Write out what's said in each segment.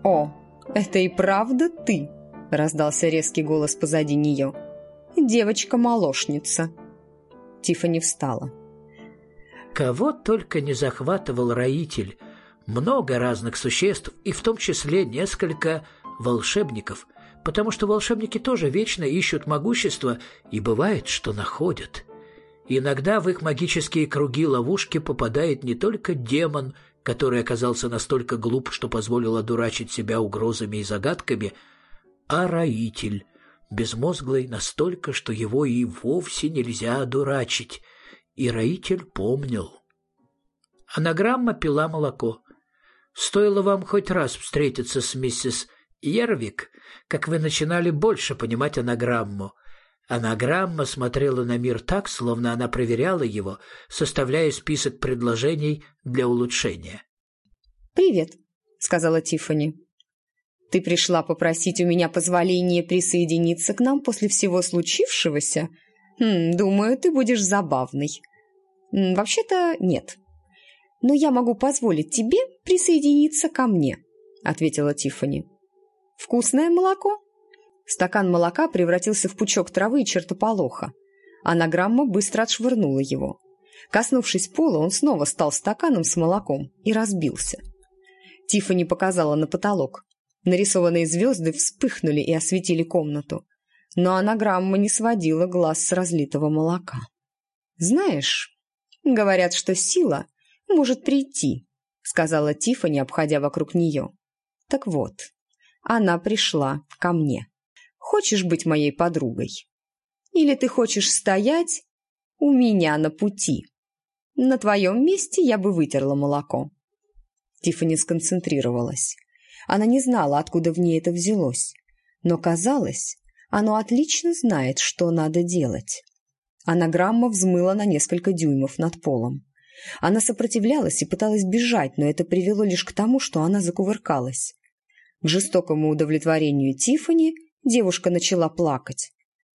«О, это и правда ты?» – раздался резкий голос позади нее. «Девочка-молошница». Тиффани встала. Кого только не захватывал роитель. Много разных существ, и в том числе несколько волшебников, потому что волшебники тоже вечно ищут могущество, и бывает, что находят. Иногда в их магические круги-ловушки попадает не только демон, который оказался настолько глуп, что позволил одурачить себя угрозами и загадками, а роитель, безмозглый настолько, что его и вовсе нельзя одурачить. И роитель помнил. Анаграмма пила молоко. Стоило вам хоть раз встретиться с миссис Ервик, как вы начинали больше понимать анаграмму. Анаграмма смотрела на мир так, словно она проверяла его, составляя список предложений для улучшения. «Привет», — сказала Тиффани. «Ты пришла попросить у меня позволения присоединиться к нам после всего случившегося? Думаю, ты будешь забавной. Вообще-то нет. Но я могу позволить тебе присоединиться ко мне», — ответила Тиффани. «Вкусное молоко?» Стакан молока превратился в пучок травы и чертополоха. Анаграмма быстро отшвырнула его. Коснувшись пола, он снова стал стаканом с молоком и разбился. Тиффани показала на потолок. Нарисованные звезды вспыхнули и осветили комнату. Но анаграмма не сводила глаз с разлитого молока. «Знаешь, говорят, что сила может прийти», — сказала Тиффани, обходя вокруг нее. «Так вот, она пришла ко мне. Хочешь быть моей подругой? Или ты хочешь стоять у меня на пути? На твоем месте я бы вытерла молоко». Тиффани сконцентрировалась. Она не знала, откуда в ней это взялось, но казалось, оно отлично знает, что надо делать. Анаграмма взмыла на несколько дюймов над полом. Она сопротивлялась и пыталась бежать, но это привело лишь к тому, что она закувыркалась. К жестокому удовлетворению Тиффани девушка начала плакать.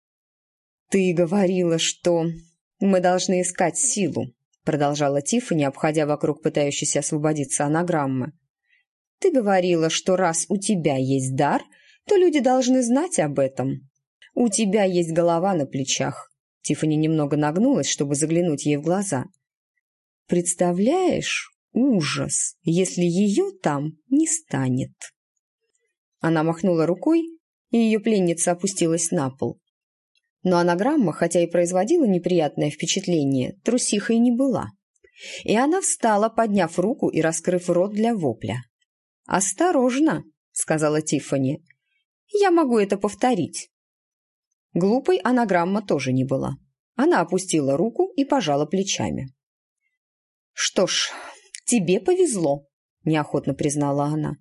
«Ты говорила, что мы должны искать силу», продолжала Тиффани, обходя вокруг пытающейся освободиться анаграммы. «Ты говорила, что раз у тебя есть дар, то люди должны знать об этом. У тебя есть голова на плечах». Тиффани немного нагнулась, чтобы заглянуть ей в глаза. «Представляешь, ужас, если ее там не станет». Она махнула рукой, и ее пленница опустилась на пол. Но анаграмма, хотя и производила неприятное впечатление, трусихой не была. И она встала, подняв руку и раскрыв рот для вопля. «Осторожно», — сказала Тиффани. «Я могу это повторить». Глупой анаграмма тоже не была. Она опустила руку и пожала плечами. «Что ж, тебе повезло», — неохотно признала она.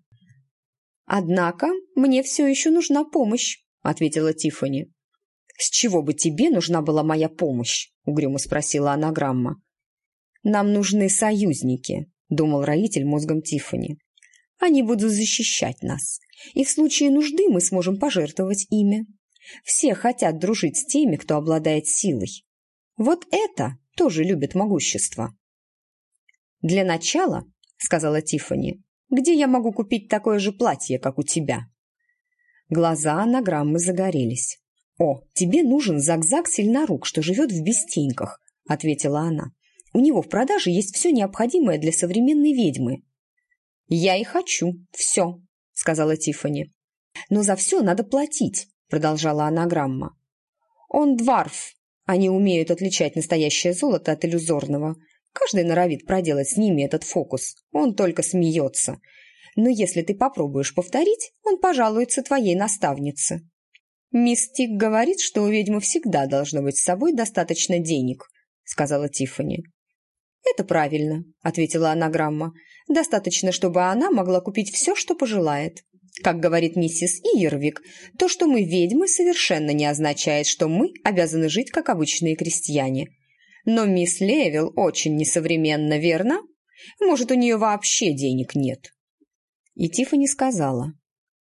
«Однако мне все еще нужна помощь», — ответила Тиффани. «С чего бы тебе нужна была моя помощь?» — угрюмо спросила анаграмма. «Нам нужны союзники», — думал роитель мозгом Тиффани. «Они будут защищать нас, и в случае нужды мы сможем пожертвовать ими. Все хотят дружить с теми, кто обладает силой. Вот это тоже любит могущество». «Для начала», — сказала Тиффани, — «где я могу купить такое же платье, как у тебя?» Глаза анаграммы загорелись. «О, тебе нужен Зак-Зак Сильнорук, что живет в Бестеньках», — ответила она. «У него в продаже есть все необходимое для современной ведьмы». «Я и хочу все», — сказала Тиффани. «Но за все надо платить», — продолжала анаграмма. «Он дварф. Они умеют отличать настоящее золото от иллюзорного. Каждый норовит проделать с ними этот фокус. Он только смеется. Но если ты попробуешь повторить, он пожалуется твоей наставнице». «Мисс Тик говорит, что у ведьмы всегда должно быть с собой достаточно денег», — сказала Тиффани. «Это правильно», — ответила анаграмма. «Достаточно, чтобы она могла купить все, что пожелает. Как говорит миссис Иервик, то, что мы ведьмы, совершенно не означает, что мы обязаны жить, как обычные крестьяне. Но мисс Левил очень несовременна, верно? Может, у нее вообще денег нет?» И Тиффани сказала: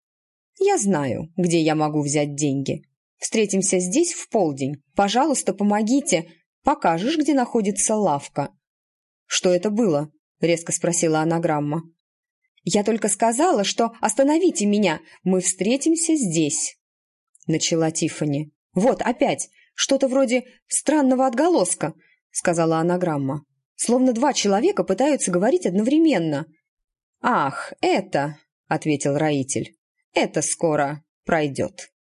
«Я знаю, где я могу взять деньги. Встретимся здесь в полдень. Пожалуйста, помогите. Покажешь, где находится лавка?» «Что это было?» — резко спросила анаграмма. «Я только сказала, что остановите меня, мы встретимся здесь», — начала Тиффани. «Вот, опять, что-то вроде странного отголоска», — сказала анаграмма. «Словно два человека пытаются говорить одновременно». «Ах, это», — ответил роитель, — «это скоро пройдет».